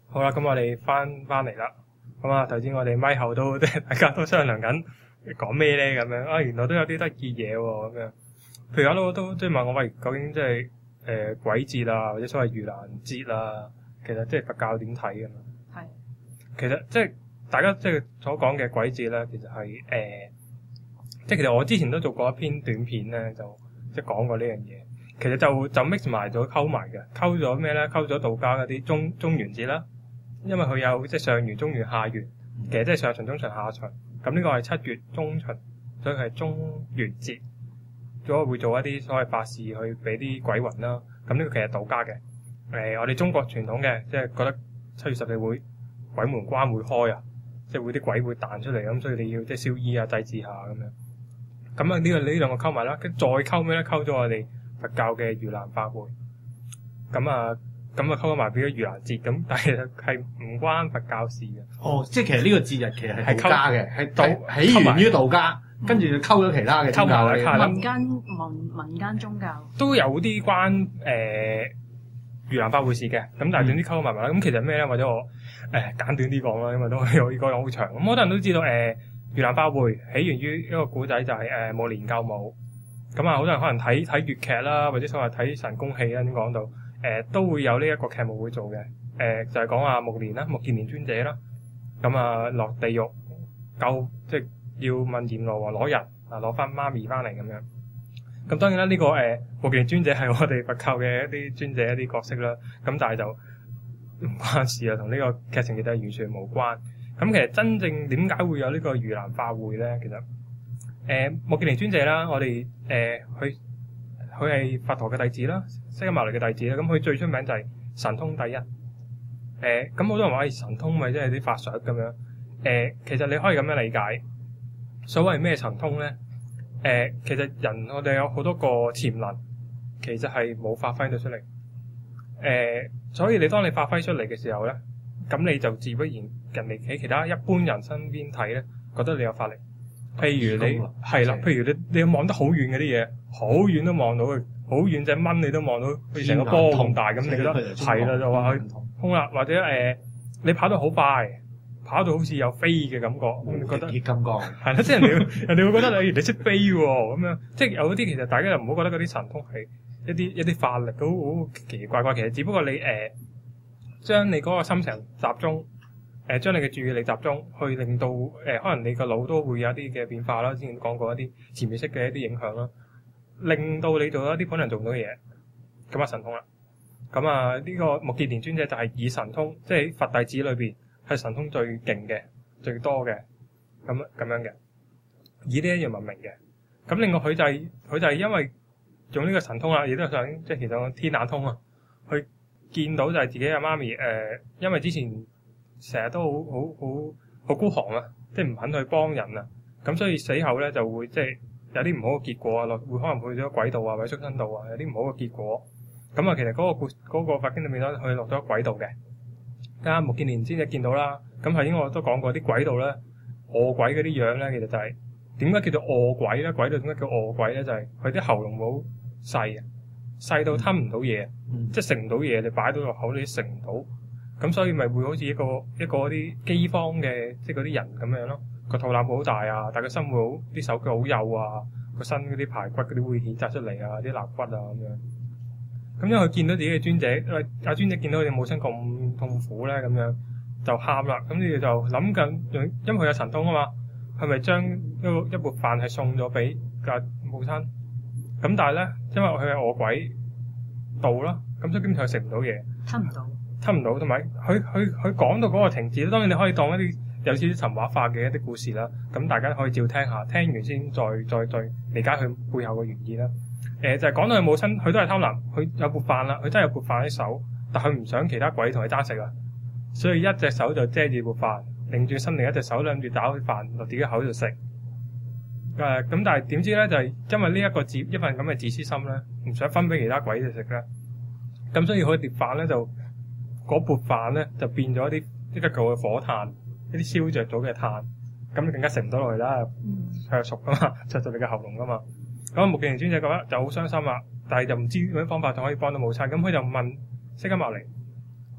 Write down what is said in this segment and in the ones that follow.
好啦，咁我哋翻嚟啦。咁啊，頭先我哋咪後都即係大家都商量緊講咩咧咁樣啊，原來都有啲得意嘢喎咁樣。譬如都即係問我喂，究竟即係鬼節啊，或者所謂盂蘭節啊，其實即係佛教點睇㗎嘛？ 係。 其實即係大家即係所講嘅鬼節咧，其實係即係其實我之前都做過一篇短片咧，就即係講過呢樣嘢。其實就 mix 埋咗溝埋嘅，溝咗咩咧？溝咗道家嗰啲中元節啦，因為佢有即係上元、中元、下元，其實即係上旬、中旬、下旬。咁呢個係7月中旬，所以佢係中元節。咗會做一啲所謂法事去俾啲鬼魂啦。咁呢個其實道家嘅。我哋中國傳統嘅，即係覺得7月14會鬼門關會開啊，即係會啲鬼會彈出嚟咁，所以你要即係燒衣啊、祭祀下咁樣。咁啊呢兩個溝埋啦，跟再溝咩咧？溝咗我哋佛教嘅盂蘭法會。咁啊溝埋俾咗盂蘭節咁，但係其實係唔關佛教事嘅。 哦，即係其實呢個節日其實係道家嘅，係起溝源於道家。跟住就溝咗其他嘅宗教啦， 民間宗教都有啲關盂蘭法會事嘅，咁但係總之溝埋埋啦。咁其實咩咧？或者我簡短啲講啦，因為都可以講好長。咁好多人都知道盂蘭法會起源於一個古仔，就係暮年救母。咁啊，好多人可能睇粵劇啦，或者所謂睇神功戲啦，點講到都會有呢一個劇目會做嘅。就係講啊暮年啦，目犍連尊者啦，咁啊落地獄救即係。要問閻羅王攞人啊，攞翻媽咪翻嚟咁樣。咁當然啦，呢個目犍連尊者係我哋佛教嘅一啲尊者一啲角色啦。咁但係就唔關事啊，同呢個劇情其實係完全無關。咁其實真正點解會有呢個盂蘭法會咧？其實目犍連尊者啦，我哋佢係佛陀嘅弟子啦，釋迦牟尼嘅弟子啦。咁佢最出名就係神通第一。咁好多人話神通咪即係啲法術咁樣。其實你可以咁樣理解。所謂咩神通咧？其實我哋有好多個潛能，其實係冇發揮到出嚟。所以當你發揮出嚟嘅時候咧，咁你就自不然人哋喺其他一般人身邊睇咧，覺得你有法力。譬如你係啦，譬如你望得好遠嗰啲嘢，好遠都望到佢，好遠隻蚊你都望到，好似成個波咁大咁，你覺得係啦，就話佢通啦，或者你跑得好快。跑到好似有飛嘅感覺，你覺得鐵金剛係啦，即係人哋會覺得你識飛喎咁樣，即係有啲其實大家又唔好覺得嗰啲神通係一啲法力都好奇奇怪怪，其實只不過你將你嗰個心情集中，將你嘅注意力集中，去令到可能你個腦都會有一啲嘅變化啦。之前講過一啲潛意識嘅一啲影響啦，令到你做一啲本人做唔到嘅嘢，咁啊神通啦。咁啊呢個目犍連尊者就係以神通，即係佛弟子裏邊。係神通最勁嘅、最多嘅咁樣嘅，以呢一樣聞名嘅。咁另外佢就係因為用呢個神通啦，亦都想即係其實天眼通啊，佢見到就係自己阿媽咪因為之前成日都好孤寒啊，即係唔肯去幫人啊，咁所以死後咧就會即係有啲唔好嘅結果啊，會可能去咗鬼道啊或者畜生道啊，有啲唔好嘅結果。咁啊，其實嗰個佛經裏面咧，佢落咗鬼道嘅。啱目犍連尊者見到啦，咁頭先我都講過啲鬼道咧，餓鬼嗰啲樣咧，其實就係點解叫做餓鬼咧？鬼道點解叫餓鬼咧？就係佢啲喉嚨好細啊，細到吞唔到嘢，即係食唔到嘢，你擺到落口你都食唔到，咁所以咪會好似一個嗰啲饑荒嘅即係嗰啲人咁樣咯，個肚腩好大啊，但係個身會好啲手腳好幼啊，個身嗰啲排骨嗰啲會顯紮出嚟啊，啲肋骨啊咁樣。咁因為佢見到自己嘅尊者，因為阿尊者見到佢哋母親咁痛苦咧，咁樣就喊啦。咁你就諗緊，因為佢有神通啊嘛，係咪將一缽飯係送咗俾個母親？咁但係咧，因為佢係餓鬼道啦，咁所以基本上食唔到嘢，吞唔到，同埋佢講到嗰個情節，當然你可以當一啲有少少神話化嘅一啲故事啦。咁大家可以照聽下，聽完先再理解佢背後嘅原意啦。就係講到佢母親，佢都係貪婪，佢有缽飯啦，佢真係有缽飯喺手，但佢唔想其他鬼同佢爭食啊，所以一隻手就遮住缽飯，擰轉身另一隻手諗住打啲飯落自己口度食。咁但係點知咧，就係因為呢一份咁嘅自私心咧，唔想分俾其他鬼嚟食咧，咁所以佢碟飯咧就嗰缽飯咧就變咗一啲舊嘅火炭，一啲燒着咗嘅炭，咁你更加食唔到落去啦，係熟噶嘛，着咗你嘅喉嚨噶嘛。咁目犍連尊者覺得就好傷心啦，但係就唔知點樣方法就可以幫到母親，咁佢就問釋迦牟尼：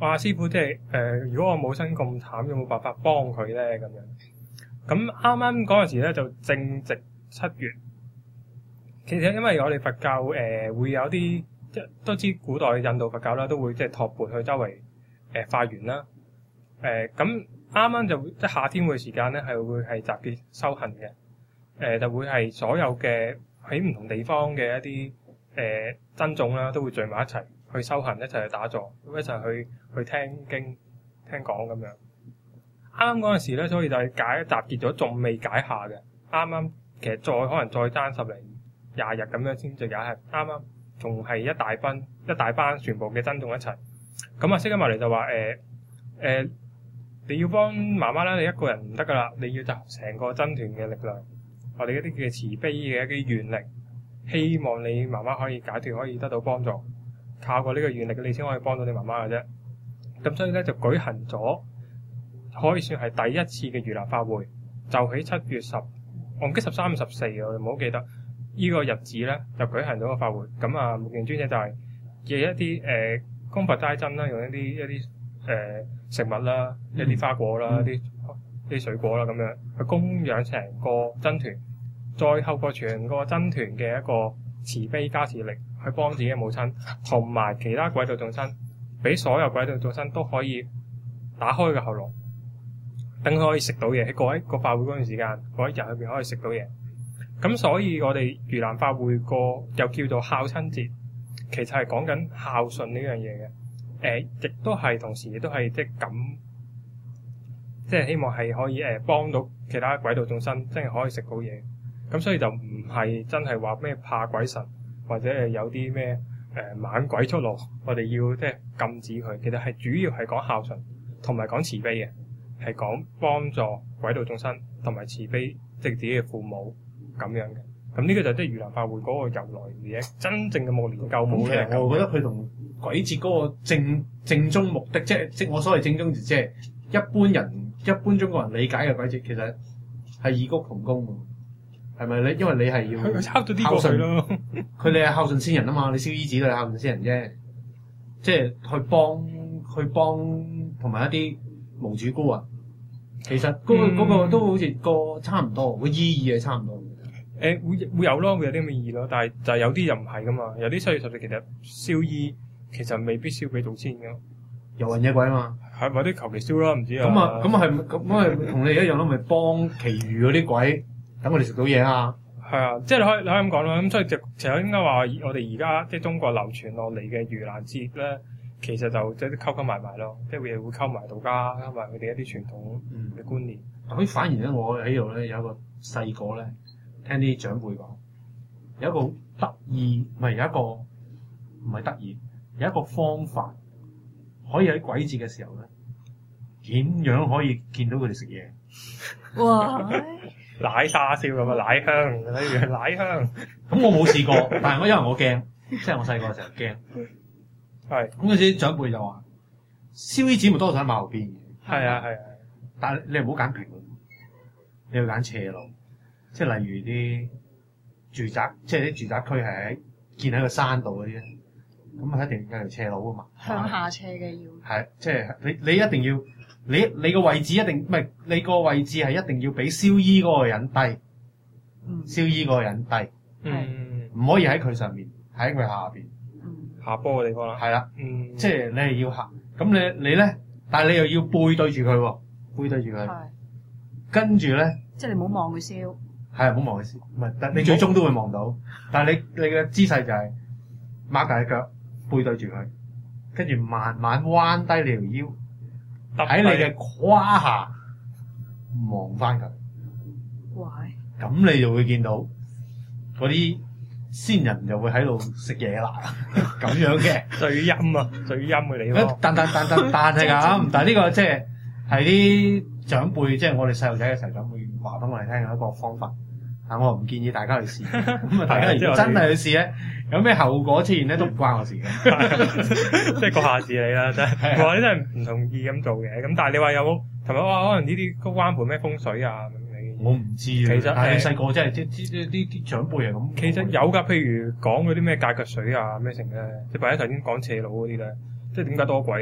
哇師傅即係如果我母親咁慘，有冇辦法幫佢咧咁樣？咁啱啱嗰陣時咧就正值7月，其實因為我哋佛教會有啲即都知古代印度佛教啦，都會即係托缽去周圍化緣啦。咁啱啱就即係夏天嘅時間咧，係會係集結修行嘅。就會係所有嘅喺唔同地方嘅一啲僧眾啦，都會聚埋一齊去修行，一齊去打坐，一齊去聽經聽講咁樣。啱啱嗰陣時咧，所以就係集結咗，仲未解下嘅。啱啱其實再可能再爭10零20日咁樣先至解下。啱啱仲係一大班全部嘅僧眾一齊。咁啊，釋迦牟尼就話你要幫媽媽啦，你一個人唔得噶啦，你要集成個僧團嘅力量。我哋一啲嘅慈悲嘅一啲願力，希望你媽媽可以解脫，可以得到幫助。靠過呢個願力，你先可以幫到你媽媽嘅啫。咁所以咧就舉行咗，可以算係第一次嘅盂蘭法會，就喺7月10，我唔記得13、14，我唔好記得呢個日子咧就舉行咗個法會。咁啊，目犍尊者就係嘅一啲供佛齋僧啦，用一啲食物啦，一啲花果啦，啲水果啦咁樣去供養成個僧團，再透過全個僧團嘅一個慈悲加持力去幫自己嘅母親同埋其他鬼道眾生，俾所有鬼道眾生都可以打開個喉嚨，等佢可以食到嘢。喺嗰一個法會嗰段時間，嗰一日裏邊可以食到嘢。咁所以我哋盂蘭法會個又叫做孝親節，其實係講緊孝順呢樣嘢嘅。亦都係同時亦都係即係咁。即係希望係可以幫到其他鬼道眾生，真係可以食到嘢。咁所以就唔係真係話咩怕鬼神，或者係有啲咩猛鬼出嚟，我哋要即係禁止佢。其實係主要係講孝順，同埋講慈悲嘅，係講幫助鬼道眾生，同埋慈悲即係自己嘅父母咁樣嘅。咁呢個就即係盂蘭法會嗰個由來嘅真正嘅暮年救母咧。 我覺得佢同鬼節嗰個正宗目的，即我所謂正宗即係一般中國人理解嘅鬼節，其實係異曲同工嘅，係咪咧？因為你係要佢抄咗啲過去咯， 佢哋係孝順先人啊嘛，你燒衣紙都係孝順先人啫，即係去幫同埋一啲無主孤魂。其實嗰個都好似個差唔多，個意義係差唔多。 會有咯，會有啲咁嘅意義咯，但係就係有啲又唔係噶嘛，有啲7月14其實燒衣其實未必燒俾祖先噶， 遊魂野鬼啊嘛。 係或者求其燒啦，唔知啊。 咁同你一樣咯，咪幫其餘嗰啲鬼等我哋食到嘢啊！ 係啊，即係你可以咁講啦。咁所以其實應該話我哋而家即係中國流傳落嚟嘅盂蘭節咧，其實就即係溝埋咯，即係會溝埋道家，溝埋佢哋一啲傳統嘅觀念。 咁反而咧，我喺度咧有一個細個咧，聽啲長輩講，有一個得意，唔係得意，有一個方法可以喺鬼節嘅時候咧，點樣可以見到佢哋食嘢？ 哇！ 奶沙燒咁啊，奶香，例如奶香。 咁我冇試過，但係因為我驚，即係我細個嘅時候驚。 係。 咁嗰時長輩就話：燒衣紙咪多數喺馬路邊嘅。 係啊。 但係你唔好揀平路，你要揀斜路，即係例如啲住宅，即係啲住宅區係建喺個山度嗰啲咧，咁啊一定有條斜路啊嘛。 向下斜嘅要。係， 即係你一定要。你個位置一定唔係，你個位置係一定要比燒衣嗰個人低，燒衣嗰個人低，唔可以喺佢上面，喺佢下邊， 下坡嘅地方啦。 係啦，即係你係要下，咁你咧，但係你又要背對住佢喎，背對住佢，跟住咧， 即係你唔好望佢燒， 係唔好望佢燒，唔係，但你最終都會望到，但係你嘅姿勢就係擘大隻腳背對住佢，跟住慢慢彎低你條腰。喺你嘅胯下望翻佢，咁你就會見到嗰啲先人就會喺度食嘢啦，咁樣嘅最陰啊，最陰嘅地方。 但係咁，但係呢個即係啲長輩，即係我哋細路仔嘅時候長輩話俾我哋聽嘅一個方法。但我唔建議大家去試。咁啊，大家如果真係去試咧，有咩後果出現咧，都唔關我事嘅。 即係閣下自理啦，真係。我話你真係唔同意咁做嘅。咁但係你話有冇？同埋可能呢啲個關乎咩風水啊？ 我唔知啊。其實但係你細個真係啲長輩係咁。 其實有㗎，譬如講嗰啲咩戒腳水啊咩成咧，即係或者頭先講斜路嗰啲咧，即係點解多鬼咧？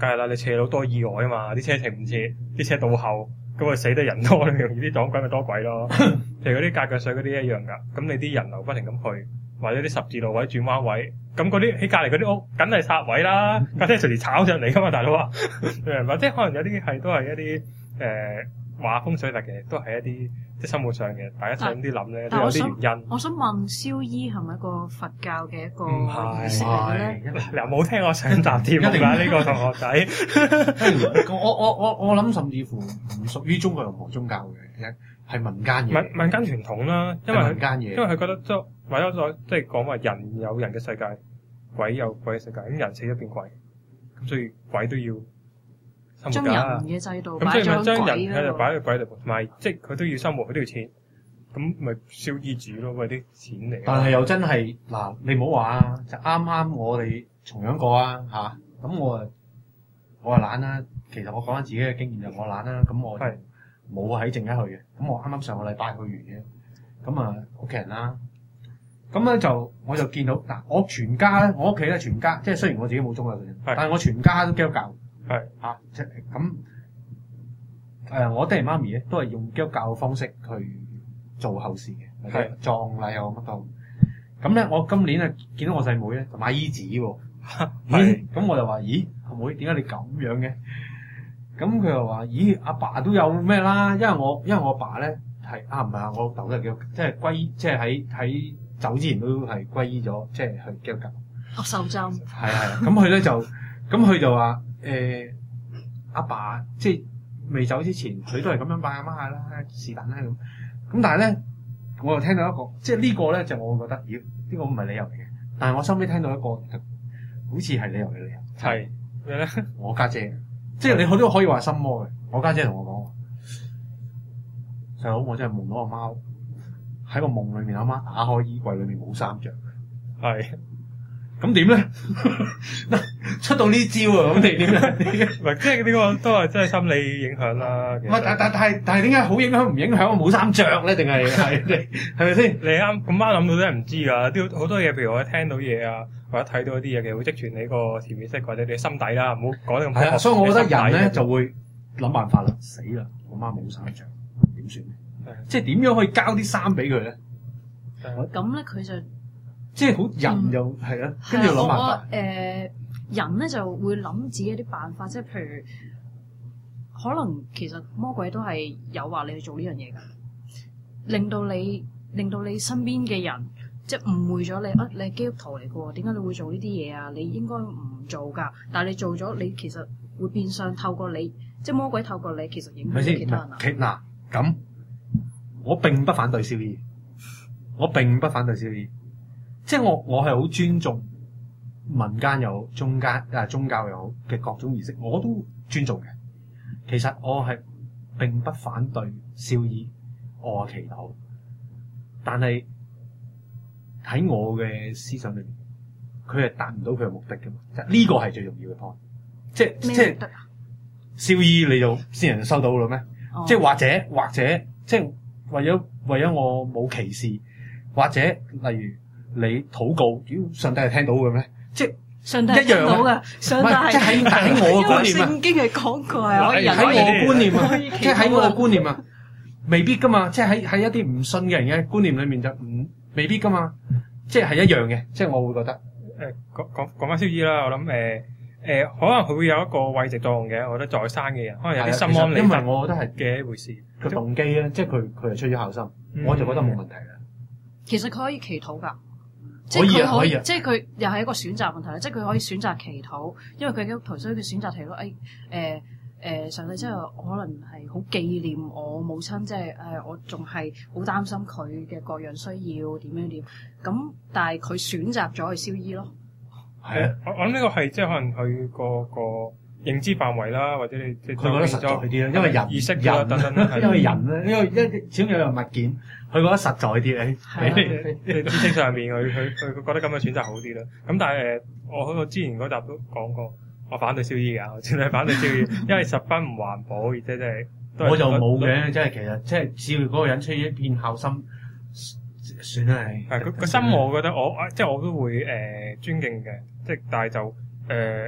梗係啦，你斜路多意外啊嘛，啲車停唔切，啲車倒後，咁啊死得人多，你容易啲撞鬼咪多鬼咯。譬如嗰啲隔腳水嗰啲一樣㗎，咁你啲人流不停咁去，或者啲十字路位、轉彎位，咁嗰啲喺隔離嗰啲屋，梗係煞位啦，架車隨時炒上嚟㗎嘛，大佬啊，明白？即係可能有啲都係一啲話風水，但其實都係一啲即係生活上嘅，大家想啲諗咧都有啲原因。 我想問燒衣係咪一個佛教嘅一個唔係儀式嚟嘅咧？ 你又冇聽我上集節目㗎呢個同學仔。 我諗甚至乎唔屬於中國任何宗教嘅，係民間嘢。 民間傳統啦，因為係民間嘢。 因為佢覺得為咗咗即係講話人有人嘅世界，鬼有鬼嘅世界，咁人死咗變鬼，咁所以鬼都要生將活㗎。 人嘅制度咁所以咪將擺咗人喺度擺喺個鬼度，同埋即係佢都要生活，佢都要錢，咁咪燒衣煮咯，為啲錢嚟。 但係又真係嗱，你唔好話啊，就啱啱我哋重陽過啊嚇，咁我懶啦。其實我講緊自己嘅經驗就我懶啦，咁我就冇喺正一去嘅。咁我啱啱上個禮拜去完嘅，咁啊屋企人啦，咁咧就我就見到嗱，我全家咧，我屋企咧全家，即係雖然我自己冇宗教信，但係我全家都基督教， 係嚇，即係咁我爹哋媽咪咧都係用基督教嘅方式去做後事嘅， 係葬禮啊乜都。咁咧，我今年啊見到我細妹咧就買衣紙喎，咦？咁我就話：咦，阿妹點解你咁樣嘅？咁佢又話：咦，阿爸都有咩啦？因為我爸咧係唔係啊？我老豆都係叫即係歸，即係喺走之前都係歸依咗，即係去基督教。 受浸。 係，咁佢咧就佢就話阿爸即係未走之前，佢都係咁樣拜阿媽啦，是但啦咁。咁但係咧，我又聽到一個，即係呢個咧就我會覺得，咦，呢個唔係理由嚟嘅。但係我收尾聽到一個，好似係理由嘅理由。 係咩咧？ 我家姐，即係你好多可以話心魔嘅。我家姐同我講話，細佬，我真係夢到阿媽喺個夢裏面，阿媽打開衣櫃裏面冇衫着。 係。 咁點咧？出到呢招啊！咁你點咧？ 唔係，即係呢個都係真係心理影響啦。 唔係，但係點解好影響唔影響我冇衫着咧？定係係咪先？ 你啱咁啱諗到真係唔知㗎，啲好多嘢，譬如我聽到嘢啊，或者睇到一啲嘢，其實會積存你個潛意識或者你心底啦，唔好講得咁係啊，所以我覺得人咧就會諗辦法啦。死啦！我媽冇衫着，點算咧？即係點樣可以交啲衫俾佢咧？ 咁咧佢就。 即係好人又係啦，跟住諗辦法。 人咧就會諗自己一啲辦法，即係譬如可能其實魔鬼都係誘惑你去做呢樣嘢㗎，令到你身邊嘅人即係誤會咗你啊！你係基督徒嚟㗎喎，點解你會做呢啲嘢啊？你應該唔做㗎，但係你做咗，你其實會變相透過你，即係魔鬼透過你，其實影響其他人啊。 嗱咁，我並不反對燒衣，我並不反對燒衣。即係我係好尊重民間又好，宗教又好嘅各種儀式，我都尊重嘅。其實我係並不反對燒衣，我祈禱，但係喺我嘅思想裏面，佢係達唔到佢嘅目的嘅嘛。呢個係最重要嘅 point。即係燒衣你就先人收到啦咩？哦、即係或者即係為咗我冇歧視，或者例如。你禱告，屌上帝係聽到嘅咩？即係上帝係聽到嘅，上帝係即係喺我嘅觀念啊！ 聖經係講過啊， 喺我嘅觀念啊，即係喺我嘅觀念啊，未必噶嘛。即係喺一啲唔信嘅人嘅觀念裏面就未必噶嘛。即係一樣嘅，即係我會覺得講翻燒衣啦。我諗可能佢會有一個慰藉作用嘅。我覺得在生嘅人可能有啲心安理得， 因為我覺得係嘅一回事。 個動機咧，即係佢係出於孝心，我就覺得冇問題啦。 其實佢可以祈禱㗎。 可以啊， 即係佢又係一個選擇問題啦。即係佢可以選擇祈禱，因為佢基督徒，所以佢選擇祈禱。上帝即係可能係好紀念我母親，即係我仲係好擔心佢嘅各樣需要點樣點。咁但係佢選擇咗去燒衣咯。 係啊， 我諗呢個係即係可能佢個認知範圍啦，或者你即係佢覺得實在啲啦，因為人意識啦等等， 因為人咧，因為始終有樣物件。佢覺得實在啲咧， 喺知識上面佢覺得咁嘅選擇好啲啦。咁但係我之前嗰集都講過，我反對燒衣㗎，我真係反對燒衣，因為十分唔環保，而且真係我就冇嘅，即係其實即係只要嗰個人出於一片孝心，算啦係。 係個心，我覺得我都會尊敬嘅，即係但係就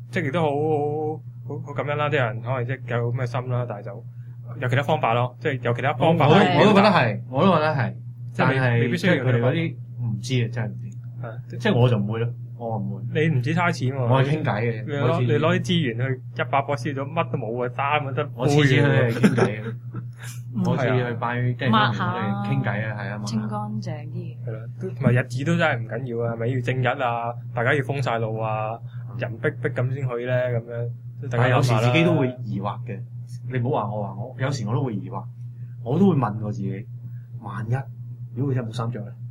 即係亦都好感恩啦，啲人可能即係有咁嘅心啦，但係就有其他方法咯，即係有其他方法我去表達。 都覺得係，我都覺得係， 即係但係未必需要即係佢哋嗰啲唔知啊，真係唔知。 係即係我就唔會咯，我唔會。 你唔止嘥錢喎， 我係傾偈嘅， 你攞啲資源去一百個燒咗，乜都冇啊，衫啊得。 我次次去係傾偈嘅，我次次係去拜即係抹下我哋傾偈啊，係啊， 清乾淨啲。 係啦，同埋日子都真係唔緊要啊，係咪要正日啊？大家要封晒路啊，人逼咁先去咧，咁樣。 但係有時自己都會疑惑嘅，你唔好話我，有時我都會疑惑，我都會問我自己，萬一如果佢真係冇衫着咧，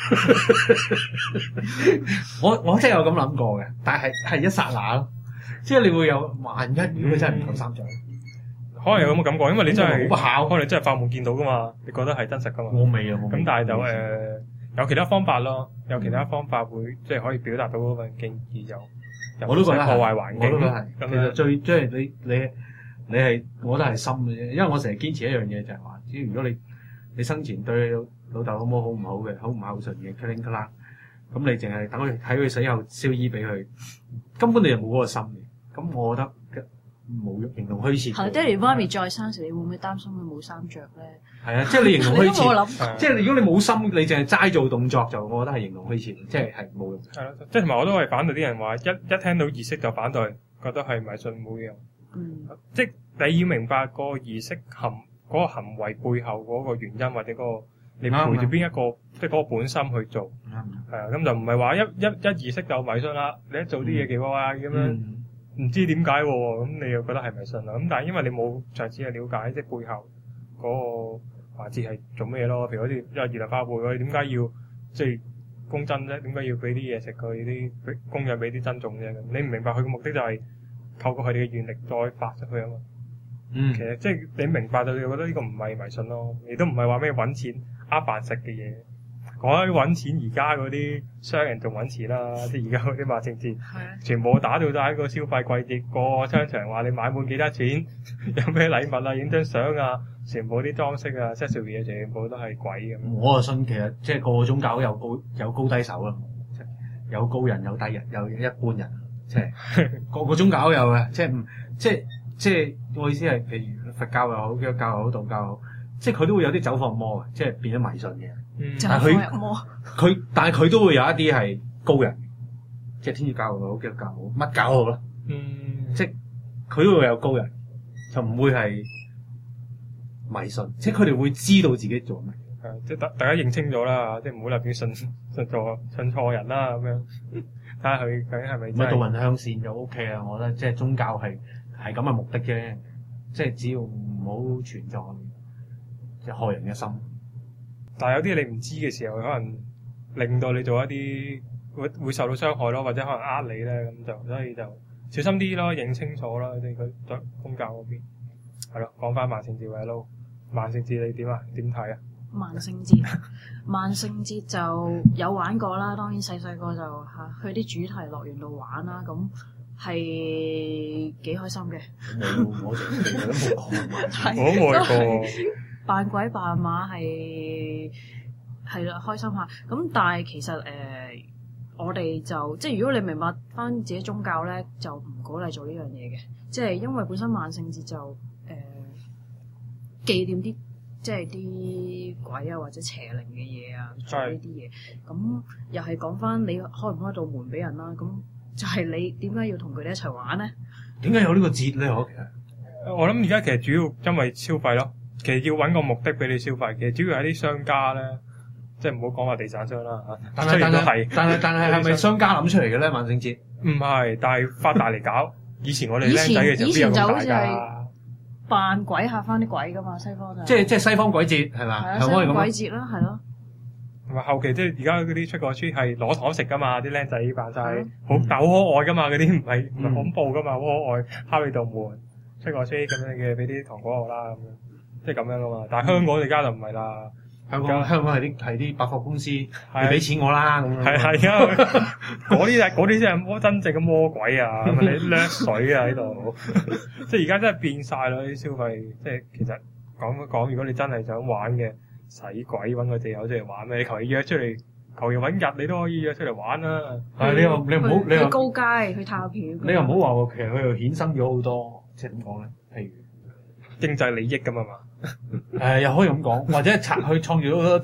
我真係有咁諗過嘅，但係一剎那咯，即係你會有萬一如果佢真係唔夠衫着， 可能有咁嘅感覺，因為你真係好考， 可能你真係發夢見到噶嘛，你覺得係真實噶嘛。 我未啊，我未咁但係就有其他方法咯，有其他方法會即係可以表達到嗰份敬意就。 我都覺得破壞環境， 我都覺得係。 咁其實即係你係，我覺得係心嘅啫。因為我成日堅持一樣嘢就係話，只要如果你生前對老豆老母好唔好嘅，好唔孝順嘅，cling 啦，咁你淨係等佢睇佢死後燒衣俾佢，根本你就冇嗰個心嘅。咁我覺得冇形容虛設。 係爹哋媽咪再生時，你會唔會擔心佢冇衫着咧？ 係啊，即係你形容虛你都冇設， 諗。 即係如果你冇心，你淨係齋做動作，就我覺得係形容虛設，即係冇用。 係咯，即係同埋我都係反對啲人話一聽到儀式就反對，覺得係迷信冇用。即係你要明白個儀式嗰個行為背後嗰個原因，或者嗰個你陪住邊一個，即係嗰個本心去做。係啊，咁就唔係話一儀式就迷信啦。你一做啲嘢嘅話咁樣，唔知點解喎，咁你又覺得係迷信啦。咁但係因為你冇詳細去了解，即係背後嗰個環節係做咩咯？譬如好似因為二零花會，我哋點解要即係供真啫？點解要俾啲嘢食佢啲供養俾啲僧眾啫？你唔明白佢嘅目的就係透過佢哋嘅願力再發出去啊嘛。其實即係你明白到，你覺得呢個唔係迷信咯，亦都唔係話咩揾錢飯食嘅嘢。講緊揾錢，而家嗰啲商人仲揾錢啦，即係而家嗰啲萬聖節，全部打到晒喺個消費季節，個商場話你買滿幾多錢，有咩禮物啊，影張相啊，全部啲裝飾啊 set 嘢全部都係鬼咁。 我啊信其實即係個個宗教有高低手咯，有高人有低人有一般人，即係個個宗教有嘅，即係我意思係，譬如佛教又好，基督教又好，道教又好，即係佢都會有啲走火入魔嘅，即係變咗迷信嘅。但係佢都會有一啲係高人，即係天主教又好，基督教又好，乜教好啦。即係佢都會有高人，就唔會係迷信，即係佢哋會知道自己做乜。 即係大家認清咗啦，即係唔好立亂信錯人啦咁樣。睇下佢究竟係咪真係導人向善就 OK 啦，我覺得即係宗教係咁嘅目的啫，即係只要唔好存在即係害人嘅心。 但係有啲你唔知嘅時候，可能令到你做一啲會受到傷害咯，或者可能呃你咧，咁就所以就小心啲咯，認清楚啦。即係佢在宗教嗰邊係咯。講翻萬聖節喂撈，萬聖節你點啊？點睇啊？ 萬聖節就有玩過啦，當然細個就去啲主題樂園度玩啦，咁係幾開心嘅。 我哋都冇講， 我都冇過。 扮鬼扮馬係啦，開心下。咁但係其實我哋就即係如果你明白翻自己宗教咧，就唔鼓勵做呢樣嘢嘅。即係因為本身萬聖節就紀念啲即係啲鬼啊或者邪靈嘅嘢啊，做呢啲嘢。咁又係講翻你開唔開道門俾人啦。咁就係你點解要同佢哋一齊玩咧？ 點解有呢個節咧？ 我諗而家其實主要因為消費咯。其實要揾個目的俾你消費，其實主要係啲商家咧，即係唔好講話地產商啦嚇。但係係咪商家諗出嚟嘅咧？萬聖節唔係，但係發大嚟搞。以前我哋僆仔嘅時候邊有咁大㗎？ 扮鬼嚇翻啲鬼㗎嘛，西方就即係西方鬼節係嘛？ 係啊，西方鬼節啦，係咯。 同埋後期即係而家嗰啲出過書係攞糖食㗎嘛，啲僆仔扮晒但好可愛㗎嘛，嗰啲唔係恐怖㗎嘛，好可愛，敲你道門出過書咁樣嘅，俾啲糖果我啦咁樣。即係咁樣噶嘛，但係香港而家就唔係啦。香港係啲百貨公司，你俾錢我啦咁樣。係而家嗰啲先係真正嘅魔鬼啊！咁你掠水啊喺度，即係而家真係變晒啦啲消費。即係其實講，如果你真係想玩嘅，使鬼揾個藉口出嚟玩咩？你求其約出嚟求其揾日你都可以約出嚟玩啦。 但係你唔好去高街去套票， 你又唔好話喎，其實佢又衍生咗好多，即係點講咧？譬如經濟利益咁啊嘛。 又可以咁講，或者去創造咗好多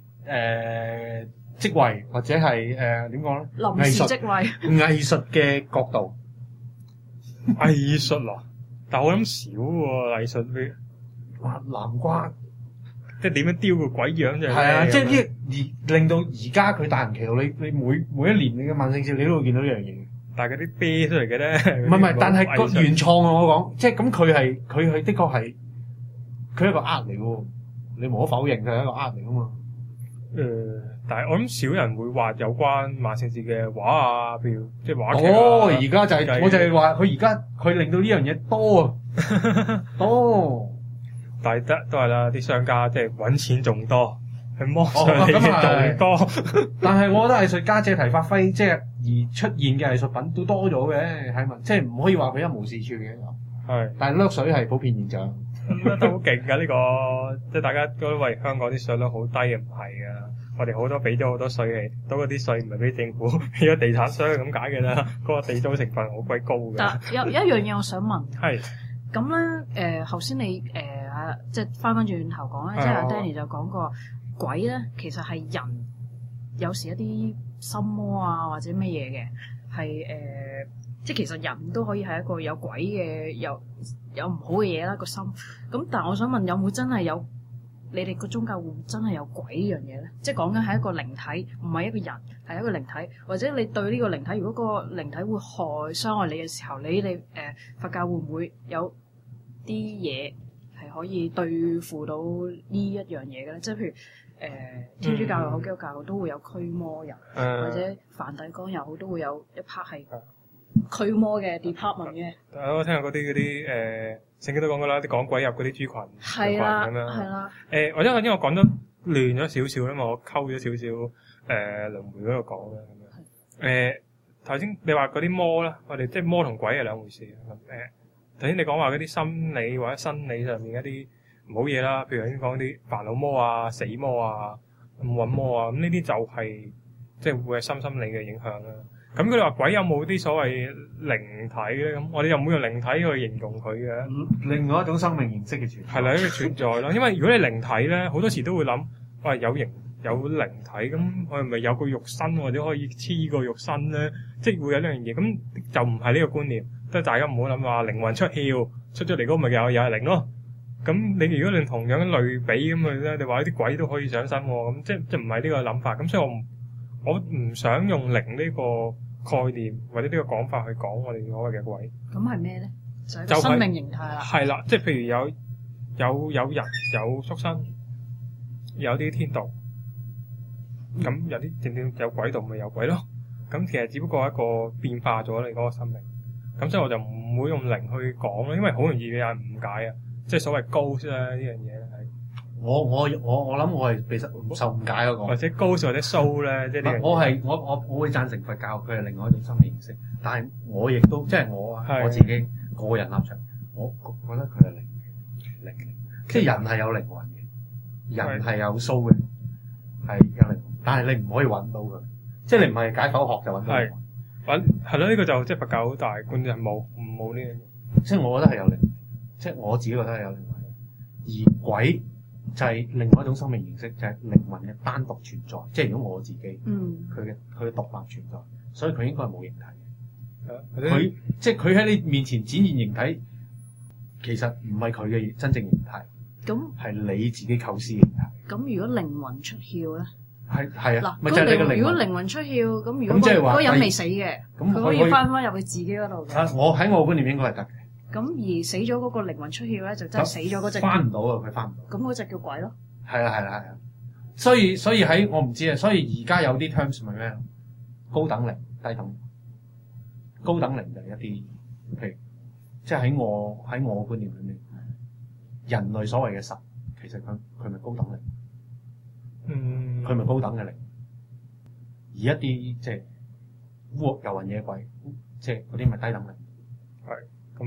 職位，或者係點講咧？ 臨時職位， 藝術嘅角度， 藝術啊，但我諗少喎藝術啲， 哇南瓜即係點樣雕個鬼樣就係啊！即係令到而家佢大行其道，你每一年你嘅萬聖節你都會見到呢樣嘢。 但係嗰啲啤出嚟嘅咧， 唔係，但係個原創啊！我講即係咁，佢係的確係佢係一個art嚟喎，你無可否認佢係一個art嚟噶嘛。 但係我諗少人會畫有關萬聖節嘅畫啊，譬如即係話劇啊。 而家就係我就係話佢而家佢令到呢樣嘢多啊，多。 但係都係啦，啲商家即係揾錢仲多，去剝削你嘅仲多。 但係我覺得藝術家借題發揮，即係而出現嘅藝術品都多咗嘅，係咪？即係唔可以話佢一無是處嘅。 係， 但係掠水係普遍現象。 都好勁㗎呢個，即係大家覺得喂香港啲稅率好低嘅，唔係㗎。我哋好多俾咗好多稅嚟，都嗰啲稅唔係俾政府，俾咗地產商咁解嘅啦。嗰個地租成分好鬼高㗎。 但有一樣嘢我想問。 係。 咁咧頭先你即係翻轉頭講咧，即係阿 Danny 就講過鬼咧，其實係人有時一啲心魔啊或者乜嘢嘅，係即係其實人都可以係一個有鬼嘅有唔好嘅嘢啦個心。咁但係我想問，有冇真係有你哋個宗教會唔會真係有鬼呢樣嘢咧？即係講緊係一個靈體，唔係一個人，係一個靈體，或者你對呢個靈體，如果個靈體會傷害你嘅時候，你哋佛教會唔會有啲嘢係可以對付到呢一樣嘢嘅咧？即係譬如天主教又好，基督教都會有驅魔人，或者梵蒂岡又好，都會有一 part 係驅魔嘅 department 嘅。 我聽下嗰啲聖經都講過啦，啲趕鬼入嗰啲豬群係啦， 咁樣。 係啦。 或者因為我講得亂咗少少，因為我溝咗少少輪迴嗰度講啦咁樣。頭先你話嗰啲魔啦，我哋即係魔同鬼係兩回事。頭先你講話嗰啲心理或者生理上面一啲唔好嘢啦，譬如頭先講啲煩惱魔啊、死魔啊、揾魔啊，咁呢啲就係即係會係心理嘅影響啦。咁佢哋話鬼有冇啲所謂靈體咧？咁我哋又唔會用靈體去形容佢嘅。 另外一種生命形式嘅存在係啦，一個存在咯。因為如果你靈體咧，好多時都會諗，喂有靈有靈體，咁我係咪有個肉身或者可以黐個肉身咧？即係會有呢樣嘢，咁就唔係呢個觀念。即係大家唔好諗話靈魂出竅出咗嚟嗰個咪又係靈咯。咁你如果你同樣類比咁去咧，你話啲鬼都可以上身喎，咁即係唔係呢個諗法。咁所以我唔想用靈呢個概念或者呢個講法去講我哋所謂嘅鬼。 咁係咩咧？就係生命形態啦。 係啦，即係譬如有人有畜生，有啲天道，咁有啲正有鬼道咪有鬼咯。咁其實只不過係一個變化咗你嗰個生命。咁所以我就唔會用靈去講咯，因為好容易有人誤解啊，即係所謂 ghost 呢樣嘢係。我諗我係被受誤解嗰個。 或者 ghost 或者 soul 咧，即係我會贊成佛教，佢係另外一種生命形式。但係我亦都即係我自己個人立場，我覺得佢係靈嘅，即係人係有靈魂嘅，人係有 soul 嘅，係有靈魂，但係你唔可以揾到佢，即係你唔係解剖學就揾到靈魂。 係咯，呢個就即係佛教好大觀念，冇呢樣嘢。 即係我覺得係有靈魂，即係我自己覺得係有靈魂。而鬼就係另外一種生命形式，就係靈魂嘅單獨存在。即係如果我自己，佢嘅獨立存在，所以佢應該係冇形體嘅。佢即係佢喺你面前展現形體，其實唔係佢嘅真正形態，咁係你自己構思形態。 咁如果靈魂出竅咧？ 係啊， 嗱，如果靈魂出竅，咁如果嗰個人未死嘅，佢可以翻入去自己嗰度嘅。 我喺我觀念應該係得嘅。 咁而死咗嗰個靈魂出竅咧，就真係死咗嗰隻。 翻唔到啊！佢翻唔到。 咁嗰隻叫鬼咯。 係啊。所以喺我唔知啊。所以而家有啲 terms 係咩？高等靈、低等靈。高等靈就係一啲，譬如即係喺我觀念裏面，人類所謂嘅神，其實佢咪高等靈。佢咪高等嘅靈，而一啲即係烏遊魂野鬼，即係嗰啲咪低等靈。 係咁啊，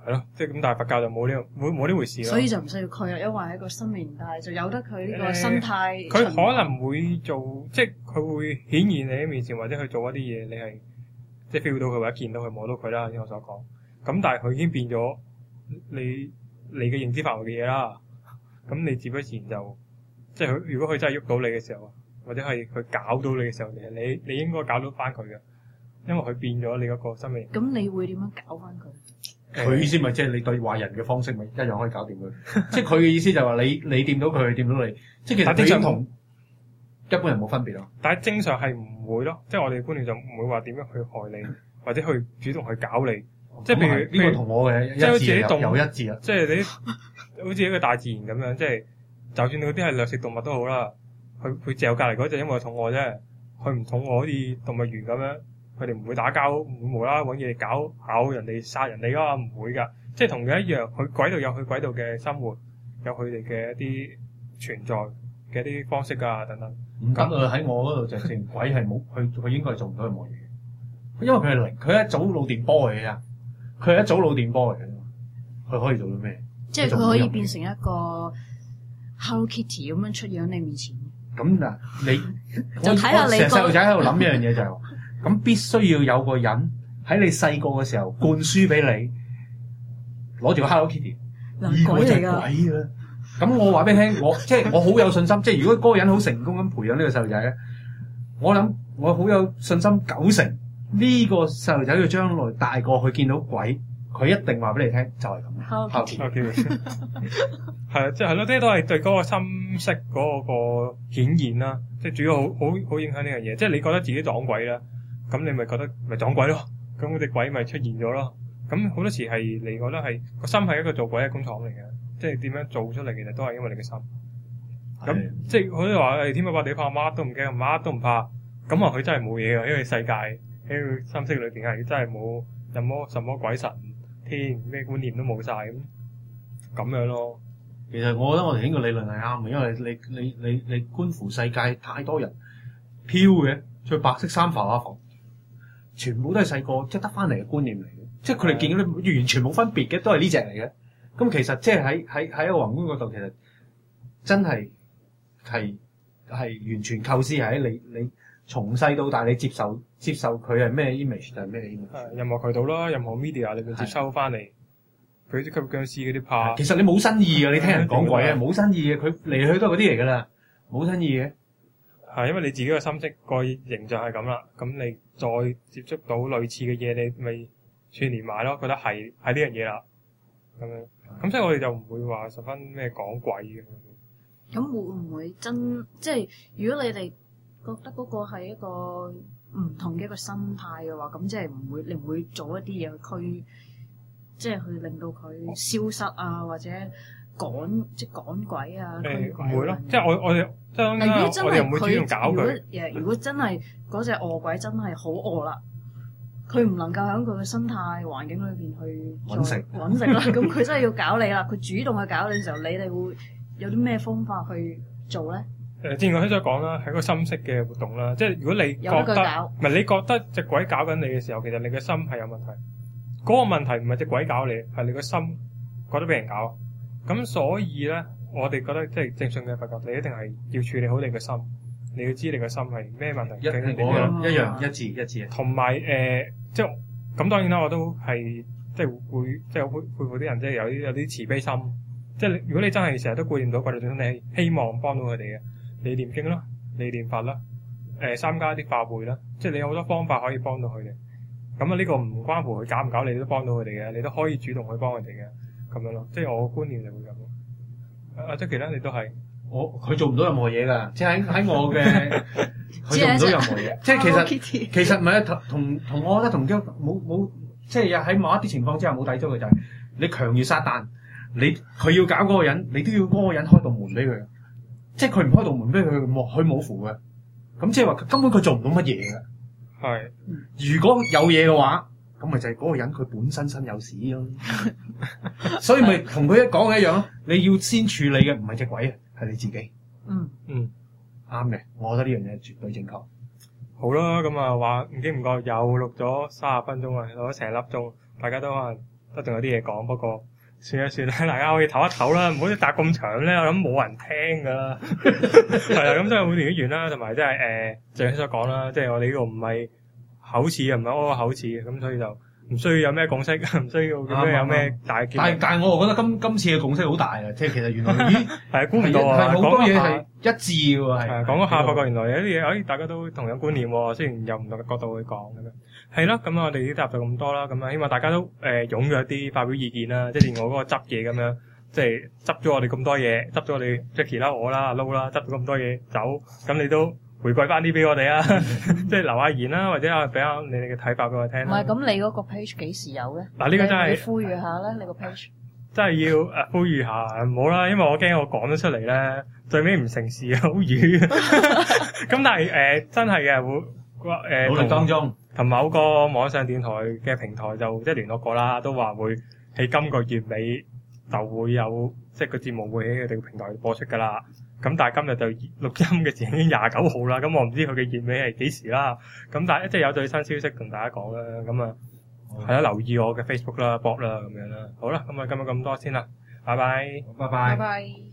係咯，即係咁，但係佛教就冇呢回事咯。 所以就唔需要驅啊，因為係一個生命態，就由得佢呢個生態。 佢可能會做，即係佢會顯現你喺面前，或者去做一啲嘢，你係即係 feel 到佢或者見到佢摸到佢啦，正如我所講。咁但係佢已經變咗你嘅認知範圍嘅嘢啦。咁你自不然就即係佢，如果佢真係喐到你嘅時候，或者係佢搞到你嘅時候，你應該搞到翻佢嘅，因為佢變咗你嗰個生命。 咁你會點樣搞翻佢？ 佢意思咪即係你對壞人嘅方式咪一樣可以搞掂佢，即係佢嘅意思就係話你掂到佢，佢掂到你，即係其實佢同一般人冇分別咯。 但係正常係唔會咯，即係我哋觀念就唔會話點樣去害你，或者去主動去搞你。即係譬如呢個同我嘅即係好似啲動物有一致啊， 即係你好似一個大自然咁樣，即係就算嗰啲係掠食動物都好啦，佢嚼隔離嗰隻因為肚餓啫，佢唔肚餓好似動物園咁樣。佢哋唔會打交，唔會無啦啦揾嘢搞咬人哋、殺人哋㗎，唔會㗎。即係同樣一樣，佢軌道有佢軌道嘅生活，有佢哋嘅一啲存在嘅一啲方式啊等等。 唔得啊！喺我嗰度就正鬼係冇，佢應該係做唔到任何嘢。因為佢係零，佢係一組腦電波嚟嘅啫。佢係一組腦電波嚟嘅，佢可以做到咩？ 即係佢可以變成一個 Hello Kitty 咁樣出現喺你面前。 咁嗱，你就睇下你成細路仔喺度諗一樣嘢就係。咁必須要有個人喺你細個嘅時候灌輸俾你，攞住個 Hello Kitty，呢個就係鬼啦。咁我話俾你聽，我好有信心，即係如果嗰個人好成功咁培養呢個細路仔咧，我諗我好有信心90%呢個細路仔佢將來大個去見到鬼，佢一定話俾你聽就係咁。 Hello Kitty 係啊，即係咯，啲都係對嗰個心識嗰個顯現啦，即係主要好影響呢樣嘢。即係你覺得自己撞鬼啦。咁你咪覺得咪撞鬼咯？咁嗰隻鬼咪出現咗咯？咁好多時係你覺得係個心係一個做鬼嘅工廠嚟嘅，即係點樣做出嚟其實都係因為你嘅心。咁即係好多話誒天不怕地不怕，乜都唔驚，乜都唔怕。咁啊佢真係冇嘢嘅，因為世界喺佢心識裏邊係真係冇什麼鬼神天咩觀念都冇晒咁樣咯。 其實我覺得我哋呢個理論係啱嘅，因為你觀乎世界太多人飄嘅，着白色衫浮下浮。全部都係細個即係得翻嚟嘅觀念嚟嘅，即係佢哋見到啲完全冇分別嘅，都係呢隻嚟嘅。咁其實即係喺一個宏觀角度，其實真係完全構思喺你從細到大，你接受佢係咩 image 就係咩 image。 任何渠道啦，任何 media 你會接收翻嚟，佢啲吸血殭屍嗰啲怕。 其實你冇新意嘅，你聽人講鬼啊，冇新意嘅，佢嚟去都係嗰啲嚟㗎啦，冇新意嘅。 係，因為你自己嘅心識個形象係咁啦，咁你再接觸到類似嘅嘢，你咪串連埋咯，覺得係呢樣嘢啦，咁樣，咁所以我哋就唔會話十分咩講鬼嘅。 咁會唔會即係如果你哋覺得嗰個係一個唔同嘅一個生態嘅話，咁即係你唔會做一啲嘢去即係去令到佢消失啊，或者趕鬼啊？ 唔會咯，即係我哋。 如果真係唔會主動搞佢。 如果真係嗰隻餓鬼真係好餓啦，佢唔能夠喺佢嘅生態環境裏邊去揾食啦，咁佢真係要搞你啦。佢主動去搞你嘅時候，你哋會有啲咩方法去做咧？ 正如我先所講啦，係個心識嘅活動啦。即係如果你覺得唔係你覺得隻鬼搞緊你嘅時候，其實你嘅心係有問題。嗰個問題唔係隻鬼搞你，係你個心覺得俾人搞。咁所以咧。我哋覺得即係正信嘅佛教，你一定係要處理好你嘅心，你要知你嘅心係咩問題。 一樣一致。 同埋即係咁當然啦，我都係即係會即係佩服啲人，即係有啲慈悲心。即係如果你真係成日都顧念到鬼道眾生，你希望幫到佢哋嘅，你念經啦，你念法啦，參加啲法會啦，即係你有好多方法可以幫到佢哋。咁啊，呢個唔關乎佢搞唔搞你都幫到佢哋嘅，你都可以主動去幫佢哋嘅咁樣咯。即係我嘅觀念就會咁。阿即其他你都係， 佢做唔到任何嘢㗎，即係喺我嘅，佢做唔到任何嘢。即係其實唔係同我覺得同冇，即係喺某一啲情況之下冇抵觸嘅就係你強如撒旦，佢要搞嗰個人，你都要嗰個人開道門俾佢。即係佢唔開道門俾佢，佢冇符嘅。咁即係話根本佢做唔到乜嘢嘅。 係， 如果有嘢嘅話。咁咪就係嗰個人佢本身有屎咯，所以咪同佢一講嘅一樣咯。你要先處理嘅唔係隻鬼啊，係你自己。啱嘅，我覺得呢樣嘢絕對正確。 好啦，咁啊話唔經唔覺又錄咗30分鐘啊，錄咗成粒鐘，大家都可能都仲有啲嘢講，不過算啦算啦，大家可以唞一唞啦，唔好答咁長咧，我諗冇人聽噶啦。係啦，咁真係好連完啦，同埋即係正如所講啦，即係我哋呢個唔係口齒啊，唔係屙口齒嘅，咁所以就唔需要有咩共識，唔需要咁樣有咩大結論。 但係我覺得今次嘅共識好大啊！即係其實原來咦係估唔到啊， 係好多嘢係一致嘅喎，係講嗰下發覺原來有啲嘢，大家都同樣觀念喎，雖然有唔同嘅角度去講咁樣。係咯，咁我哋呢集就咁多啦，咁啊希望大家都踴躍啲發表意見啦，即係連我嗰個執嘢咁樣，即係執咗我哋咁多嘢，執咗我哋 Jackie 啦、我啦、阿 Low 啦，執咗咁多嘢走，咁你都回饋翻啲俾我哋啊，即係留下言啦，或者俾下你哋嘅睇法俾我聽啦。 唔係，咁你嗰個 page 幾時有咧？ 嗱，呢個真係你呼籲下咧，你個 page 真係要呼籲下，唔好啦，因為我驚我講咗出嚟咧，最尾唔成事好瘀。咁但係真係嘅會努力當中。 同某個網上電台嘅平台就即係聯絡過啦，都話會喺今個月尾就會有即係個節目會喺佢哋個平台播出㗎啦。咁但係今日就錄音嘅時已經29號啦，咁我唔知佢嘅月尾係幾時啦。咁但係即係有最新消息同大家講啦。咁啊係啦，留意我嘅 Facebook 啦、blog 啦咁樣啦。好啦，咁啊今日咁多先啦，拜拜， 拜拜。 拜拜。